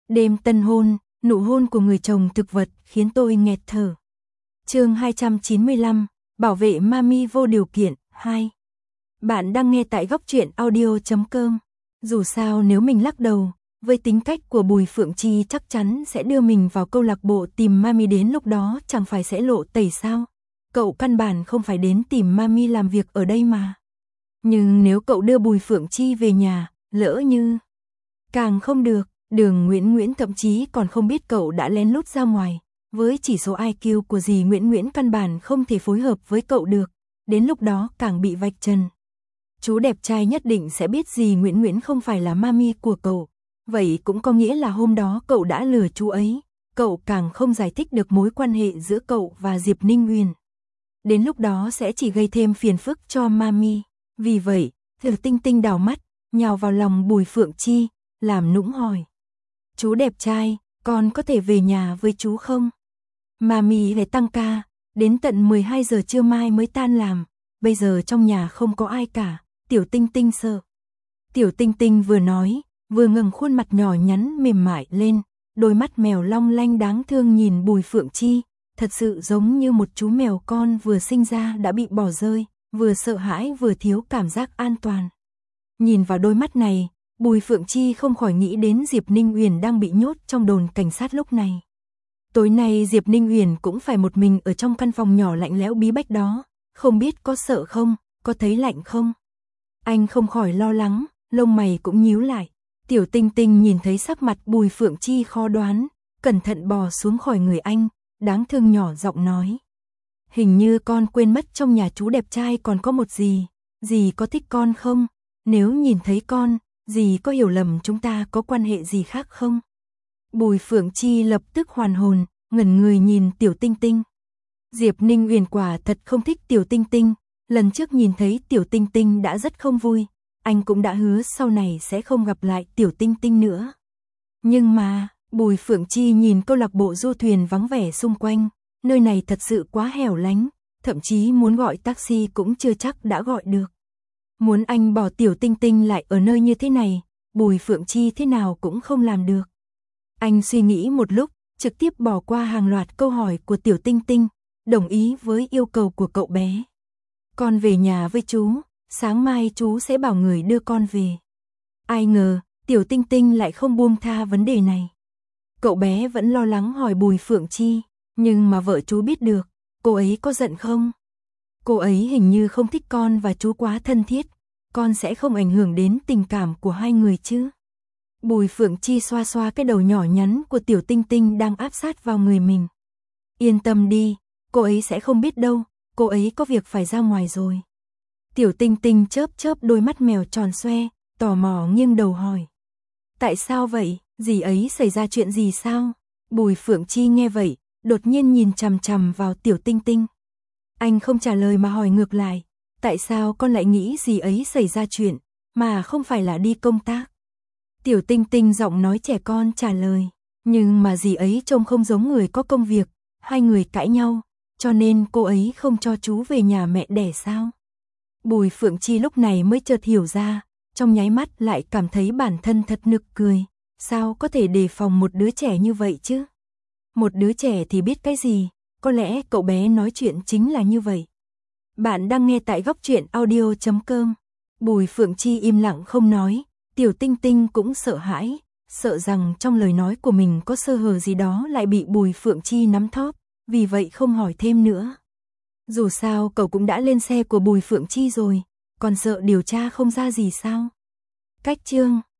Đêm tân hôn, nụ hôn của người chồng thực vật khiến tôi nghẹt thở. Chương 295, bảo vệ mami vô điều kiện 2. Bạn đang nghe tại góc truyện audio.com. Dù sao nếu mình lắc đầu, với tính cách của Bùi Phượng Chi chắc chắn sẽ đưa mình vào câu lạc bộ tìm mami, đến lúc đó chẳng phải sẽ lộ tẩy sao? Cậu căn bản không phải đến tìm mami làm việc ở đây mà. Nhưng nếu cậu đưa Bùi Phượng Chi về nhà, lỡ như... Càng không được, Đường Nguyễn thậm chí còn không biết cậu đã lén lút ra ngoài. Với chỉ số IQ của dì Nguyễn căn bản không thể phối hợp với cậu được, đến lúc đó càng bị vạch trần. Chú đẹp trai nhất định sẽ biết dì Nguyễn không phải là mami của cậu. Vậy cũng có nghĩa là hôm đó cậu đã lừa chú ấy, cậu càng không giải thích được mối quan hệ giữa cậu và Diệp Ninh Huyền. Đến lúc đó sẽ chỉ gây thêm phiền phức cho mami. Vì vậy, Thử Tinh Tinh đảo mắt, nhào vào lòng Bùi Phượng Chi, làm nũng hỏi. Chú đẹp trai, con có thể về nhà với chú không? Mami phải tăng ca, đến tận 12 giờ trưa mai mới tan làm, bây giờ trong nhà không có ai cả, Tiểu Tinh Tinh sợ. Tiểu Tinh Tinh vừa nói, vừa ngẩng khuôn mặt nhỏ nhắn mềm mại lên, đôi mắt mèo long lanh đáng thương nhìn Bùi Phượng Chi, thật sự giống như một chú mèo con vừa sinh ra đã bị bỏ rơi, vừa sợ hãi vừa thiếu cảm giác an toàn. Nhìn vào đôi mắt này, Bùi Phượng Chi không khỏi nghĩ đến Diệp Ninh Huyền đang bị nhốt trong đồn cảnh sát lúc này. Tối nay Diệp Ninh Huyền cũng phải một mình ở trong căn phòng nhỏ lạnh lẽo bí bách đó, không biết có sợ không, có thấy lạnh không? Anh không khỏi lo lắng, lông mày cũng nhíu lại. Tiểu Tinh Tinh nhìn thấy sắc mặt Bùi Phượng Chi khó đoán, cẩn thận bò xuống khỏi người anh, đáng thương nhỏ giọng nói. Hình như con quên mất trong nhà chú đẹp trai còn có một dì có thích con không? Nếu nhìn thấy con, dì có hiểu lầm chúng ta có quan hệ gì khác không? Bùi Phượng Chi lập tức hoàn hồn, ngẩn người nhìn Tiểu Tinh Tinh. Diệp Ninh Huyền quả thật không thích Tiểu Tinh Tinh, lần trước nhìn thấy Tiểu Tinh Tinh đã rất không vui, anh cũng đã hứa sau này sẽ không gặp lại Tiểu Tinh Tinh nữa. Nhưng mà, Bùi Phượng Chi nhìn câu lạc bộ du thuyền vắng vẻ xung quanh, nơi này thật sự quá hẻo lánh, thậm chí muốn gọi taxi cũng chưa chắc đã gọi được. Muốn anh bỏ Tiểu Tinh Tinh lại ở nơi như thế này, Bùi Phượng Chi thế nào cũng không làm được. Anh suy nghĩ một lúc, trực tiếp bỏ qua hàng loạt câu hỏi của Tiểu Tinh Tinh, đồng ý với yêu cầu của cậu bé. Con về nhà với chú, sáng mai chú sẽ bảo người đưa con về. Ai ngờ, Tiểu Tinh Tinh lại không buông tha vấn đề này. Cậu bé vẫn lo lắng hỏi Bùi Phượng Chi, nhưng mà vợ chú biết được, cô ấy có giận không? Cô ấy hình như không thích con và chú quá thân thiết, con sẽ không ảnh hưởng đến tình cảm của hai người chứ? Bùi Phượng Chi xoa xoa cái đầu nhỏ nhắn của Tiểu Tinh Tinh đang áp sát vào người mình. Yên tâm đi, cô ấy sẽ không biết đâu, cô ấy có việc phải ra ngoài rồi. Tiểu Tinh Tinh chớp chớp đôi mắt mèo tròn xoe, tò mò nghiêng đầu hỏi. Tại sao vậy, dì ấy xảy ra chuyện gì sao? Bùi Phượng Chi nghe vậy, đột nhiên nhìn chằm chằm vào Tiểu Tinh Tinh. Anh không trả lời mà hỏi ngược lại, tại sao con lại nghĩ dì ấy xảy ra chuyện, mà không phải là đi công tác? Tiểu Tinh Tinh giọng nói trẻ con trả lời, nhưng mà dì ấy trông không giống người có công việc, hai người cãi nhau, cho nên cô ấy không cho chú về nhà mẹ đẻ sao? Bùi Phượng Chi lúc này mới chợt hiểu ra, trong nháy mắt lại cảm thấy bản thân thật nực cười, sao có thể đề phòng một đứa trẻ như vậy chứ? Một đứa trẻ thì biết cái gì, có lẽ cậu bé nói chuyện chính là như vậy. Bạn đang nghe tại góc truyện audio.com. Bùi Phượng Chi im lặng không nói, Tiểu Tinh Tinh cũng sợ hãi, sợ rằng trong lời nói của mình có sơ hở gì đó lại bị Bùi Phượng Chi nắm thóp, vì vậy không hỏi thêm nữa. Dù sao cậu cũng đã lên xe của Bùi Phượng Chi rồi, còn sợ điều tra không ra gì sao? Cách chương